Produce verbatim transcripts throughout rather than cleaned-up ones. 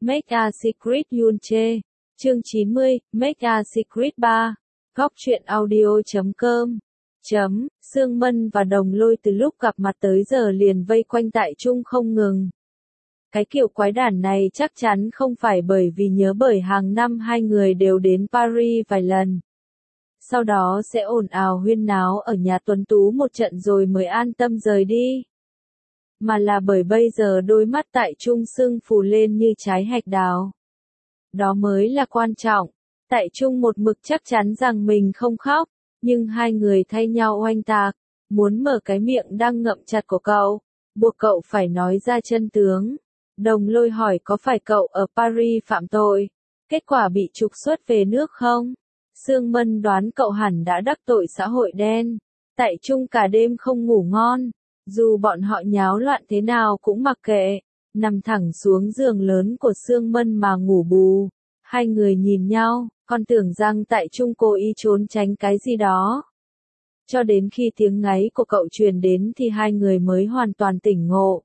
Make a Secret Yunche. Chương chín mươi, Make a Secret ba. Góc truyện audio chấm com. Chấm, Sương Mân và Đồng Lôi từ lúc gặp mặt tới giờ liền vây quanh Tại Trung không ngừng. Cái kiểu quái đản này chắc chắn không phải bởi vì nhớ bởi hàng năm hai người đều đến Paris vài lần. Sau đó sẽ ồn ào huyên náo ở nhà Tuấn Tú một trận rồi mới an tâm rời đi. Mà là bởi bây giờ đôi mắt Tại Trung sưng phù lên như trái hạch đào. Đó mới là quan trọng. Tại Trung một mực chắc chắn rằng mình không khóc, nhưng hai người thay nhau oanh tạc, muốn mở cái miệng đang ngậm chặt của cậu, buộc cậu phải nói ra chân tướng. Đồng Lôi hỏi có phải cậu ở Paris phạm tội, kết quả bị trục xuất về nước không? Sương Mân đoán cậu hẳn đã đắc tội xã hội đen. Tại Trung cả đêm không ngủ ngon, dù bọn họ nháo loạn thế nào cũng mặc kệ, nằm thẳng xuống giường lớn của Sương Mân mà ngủ bù. Hai người nhìn nhau, còn tưởng rằng Tại Trung cố ý trốn tránh cái gì đó. Cho đến khi tiếng ngáy của cậu truyền đến thì hai người mới hoàn toàn tỉnh ngộ.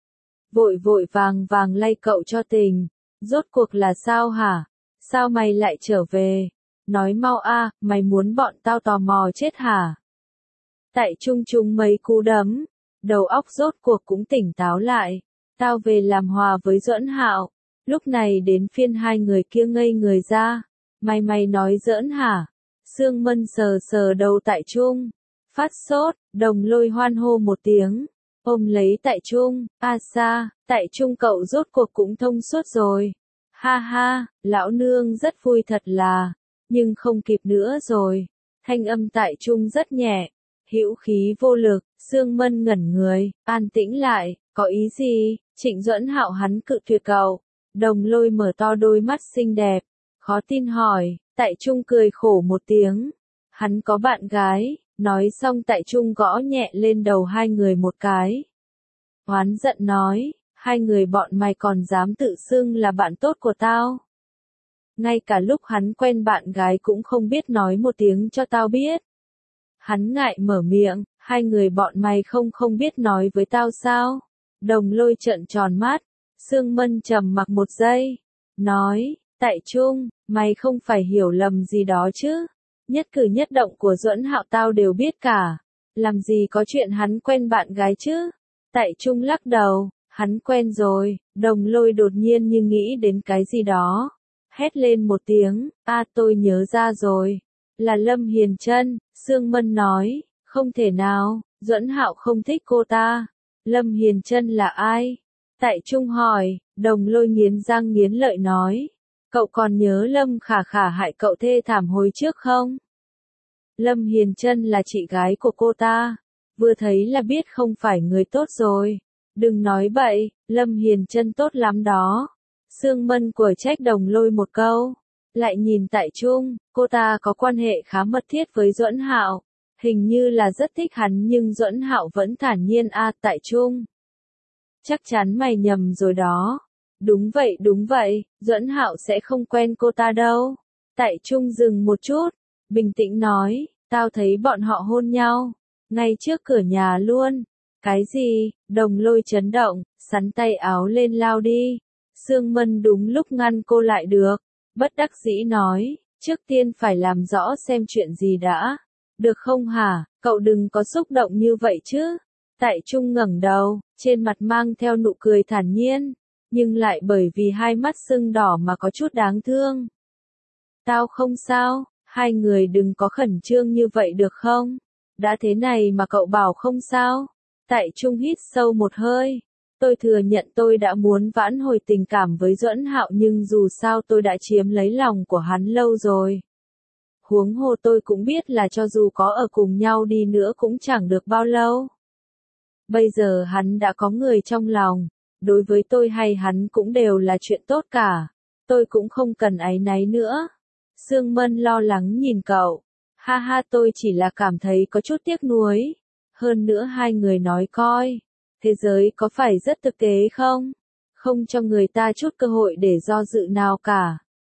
Vội vội vàng vàng lay cậu cho tỉnh. Rốt cuộc là sao hả? Sao mày lại trở về? Nói mau a, mày muốn bọn tao tò mò chết hả? Tại Trung trúng mấy cú đấm, đầu óc rốt cuộc cũng tỉnh táo lại. Tao về làm hòa với Duẫn Hạo. Lúc này đến phiên hai người kia ngây người ra. Mày mày nói giỡn hả? Sương Mân sờ sờ đầu Tại Trung. Phát sốt, Đồng Lôi hoan hô một tiếng. Ôm lấy Tại Trung. A sa, Tại Trung cậu rốt cuộc cũng thông suốt rồi. Ha ha, lão nương rất vui thật là. Nhưng không kịp nữa rồi. Thanh âm Tại Trung rất nhẹ. Hữu khí vô lực. Sương Mân ngẩn người. An tĩnh lại. Có ý gì? Trịnh Duẫn Hạo hắn cự tuyệt cậu. Đồng Lôi mở to đôi mắt xinh đẹp. Khó tin hỏi. Tại Trung cười khổ một tiếng. Hắn có bạn gái. Nói xong Tại Trung gõ nhẹ lên đầu hai người một cái. Oán giận nói. Hai người bọn mày còn dám tự xưng là bạn tốt của tao. Ngay cả lúc hắn quen bạn gái cũng không biết nói một tiếng cho tao biết. Hắn ngại mở miệng. Hai người bọn mày không không biết nói với tao sao? Đồng Lôi trợn tròn mắt. Sương Mân trầm mặc một giây. Nói. Tại Trung, mày không phải hiểu lầm gì đó chứ? Nhất cử nhất động của Duẫn Hạo tao đều biết cả. Làm gì có chuyện hắn quen bạn gái chứ? Tại Trung lắc đầu. Hắn quen rồi. Đồng Lôi đột nhiên như nghĩ đến cái gì đó. Hét lên một tiếng. A tôi nhớ ra rồi. Là Lâm Hiền Trân. Sương Mân nói. Không thể nào. Duẫn Hạo không thích cô ta. Lâm Hiền Trân là ai? Tại Trung hỏi. Đồng Lôi nghiến răng nghiến lợi nói. Cậu còn nhớ Lâm Khả Khả hại cậu thê thảm hồi trước không? Lâm Hiền Trân là chị gái của cô ta. Vừa thấy là biết không phải người tốt rồi. Đừng nói bậy, Lâm Hiền Trân tốt lắm đó. Sương Mân của trách Đồng Lôi một câu. Lại nhìn Tại Trung, cô ta có quan hệ khá mật thiết với Duẫn Hạo. Hình như là rất thích hắn nhưng Duẫn Hạo vẫn thản nhiên a Tại Trung. Chắc chắn mày nhầm rồi đó. Đúng vậy đúng vậy, Duẫn Hạo sẽ không quen cô ta đâu. Tại Trung dừng một chút, bình tĩnh nói, tao thấy bọn họ hôn nhau, ngay trước cửa nhà luôn. Cái gì? Đồng Lôi chấn động, sắn tay áo lên lao đi. Sương Mân đúng lúc ngăn cô lại được, bất đắc dĩ nói, trước tiên phải làm rõ xem chuyện gì đã. Được không hả, cậu đừng có xúc động như vậy chứ. Tại Trung ngẩng đầu, trên mặt mang theo nụ cười thản nhiên. Nhưng lại bởi vì hai mắt sưng đỏ mà có chút đáng thương. Tao không sao, hai người đừng có khẩn trương như vậy được không? Đã thế này mà cậu bảo không sao? Tại Trung hít sâu một hơi. Tôi thừa nhận tôi đã muốn vãn hồi tình cảm với Duẫn Hạo nhưng dù sao tôi đã chiếm lấy lòng của hắn lâu rồi. Huống hồ tôi cũng biết là cho dù có ở cùng nhau đi nữa cũng chẳng được bao lâu. Bây giờ hắn đã có người trong lòng. Đối với tôi hay hắn cũng đều là chuyện tốt cả. Tôi cũng không cần áy náy nữa. Sương Mân lo lắng nhìn cậu. Ha ha tôi chỉ là cảm thấy có chút tiếc nuối. Hơn nữa hai người nói coi. Thế giới có phải rất thực tế không? Không cho người ta chút cơ hội để do dự nào cả.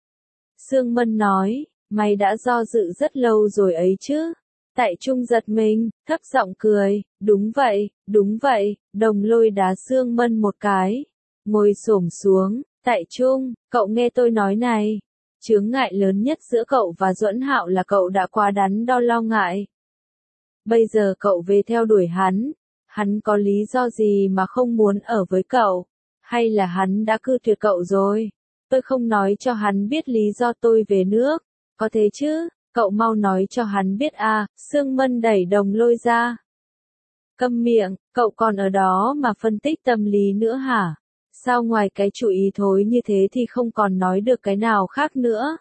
Sương Mân nói. Mày đã do dự rất lâu rồi ấy chứ. Tại Trung giật mình, thấp giọng cười, đúng vậy, đúng vậy, Đồng Lôi đá Sương Mân một cái, ngồi xổm xuống, Tại Trung, cậu nghe tôi nói này. Chướng ngại lớn nhất giữa cậu và Duẫn Hạo là cậu đã quá đắn đo lo ngại. Bây giờ cậu về theo đuổi hắn. Hắn có lý do gì mà không muốn ở với cậu? Hay là hắn đã cự tuyệt cậu rồi? Tôi không nói cho hắn biết lý do tôi về nước. Có thế chứ, cậu mau nói cho hắn biết à, Sương Mân đẩy Đồng Lôi ra. Câm miệng, cậu còn ở đó mà phân tích tâm lý nữa hả? Sao ngoài cái chủ ý thối như thế thì không còn nói được cái nào khác nữa?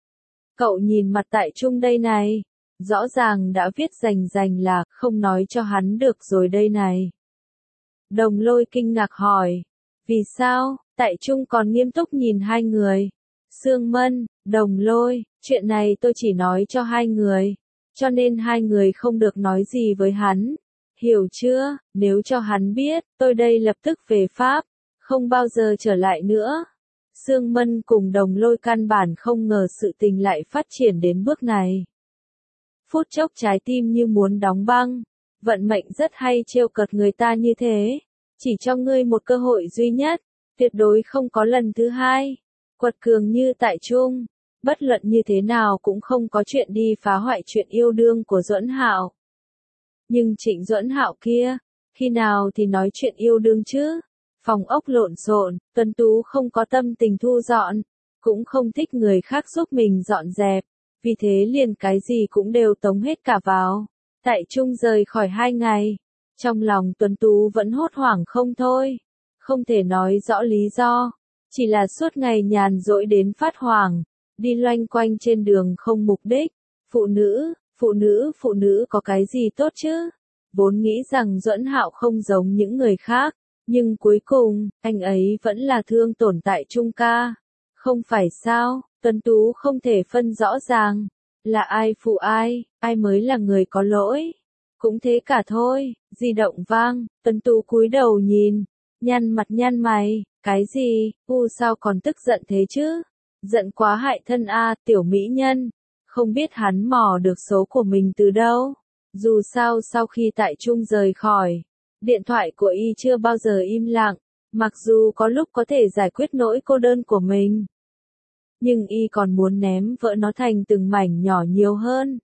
Cậu nhìn mặt Tại Trung đây này. Rõ ràng đã viết rành rành là không nói cho hắn được rồi đây này. Đồng Lôi kinh ngạc hỏi. Vì sao? Tại Trung còn nghiêm túc nhìn hai người. Sương Mân, Đồng Lôi, chuyện này tôi chỉ nói cho hai người. Cho nên hai người không được nói gì với hắn. Hiểu chưa? Nếu cho hắn biết, tôi đây lập tức về Pháp. Không bao giờ trở lại nữa. Sương Mân cùng Đồng Lôi căn bản không ngờ sự tình lại phát triển đến bước này. Phút chốc trái tim như muốn đóng băng. Vận mệnh rất hay trêu cợt người ta như thế. Chỉ cho ngươi một cơ hội duy nhất. Tuyệt đối không có lần thứ hai. Quật cường như Tại Trung. Bất luận như thế nào cũng không có chuyện đi phá hoại chuyện yêu đương của Duẫn Hạo. Nhưng Trịnh Duẫn Hạo kia, khi nào thì nói chuyện yêu đương chứ? Phòng ốc lộn xộn, Tuấn Tú không có tâm tình thu dọn, cũng không thích người khác giúp mình dọn dẹp, vì thế liền cái gì cũng đều tống hết cả vào. Tại Trung rời khỏi hai ngày, trong lòng Tuấn Tú vẫn hốt hoảng không thôi, không thể nói rõ lý do, chỉ là suốt ngày nhàn rỗi đến phát hoảng, đi loanh quanh trên đường không mục đích. Phụ nữ, phụ nữ, phụ nữ có cái gì tốt chứ? Vốn nghĩ rằng Duẫn Hạo không giống những người khác. Nhưng cuối cùng, anh ấy vẫn là thương tổn Tại Trung ca. Không phải sao, Tuấn Tú không thể phân rõ ràng. Là ai phụ ai, ai mới là người có lỗi. Cũng thế cả thôi, di động vang, Tuấn Tú cúi đầu nhìn. Nhăn mặt nhăn mày, cái gì, u sao còn tức giận thế chứ? Giận quá hại thân a, tiểu mỹ nhân. Không biết hắn mò được số của mình từ đâu. Dù sao sau khi Tại Trung rời khỏi. Điện thoại của y chưa bao giờ im lặng, mặc dù có lúc có thể giải quyết nỗi cô đơn của mình. Nhưng y còn muốn ném vỡ nó thành từng mảnh nhỏ nhiều hơn.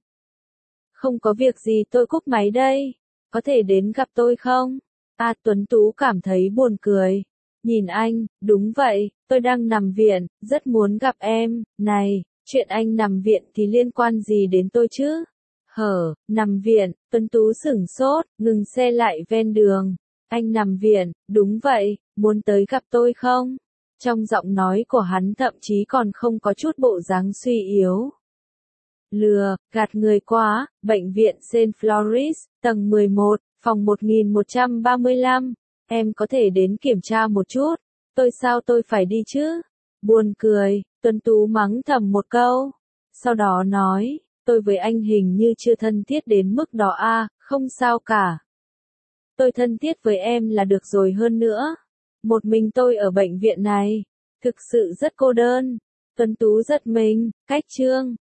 Không có việc gì tôi cúp máy đây, có thể đến gặp tôi không? A Tuấn Tú cảm thấy buồn cười. Nhìn anh, đúng vậy, tôi đang nằm viện, rất muốn gặp em, này, chuyện anh nằm viện thì liên quan gì đến tôi chứ? Hở, nằm viện, Tuấn Tú sửng sốt, ngừng xe lại ven đường. Anh nằm viện, đúng vậy, muốn tới gặp tôi không? Trong giọng nói của hắn thậm chí còn không có chút bộ dáng suy yếu. Lừa, gạt người quá, bệnh viện Saint Floris, tầng mười một, phòng một nghìn một trăm ba mươi lăm. Em có thể đến kiểm tra một chút. Tôi sao tôi phải đi chứ? Buồn cười, Tuấn Tú mắng thầm một câu. Sau đó nói. Tôi với anh hình như chưa thân thiết đến mức đó a, à, không sao cả. Tôi thân thiết với em là được rồi hơn nữa. Một mình tôi ở bệnh viện này, thực sự rất cô đơn. Tuấn Tú giật mình, cách Trương,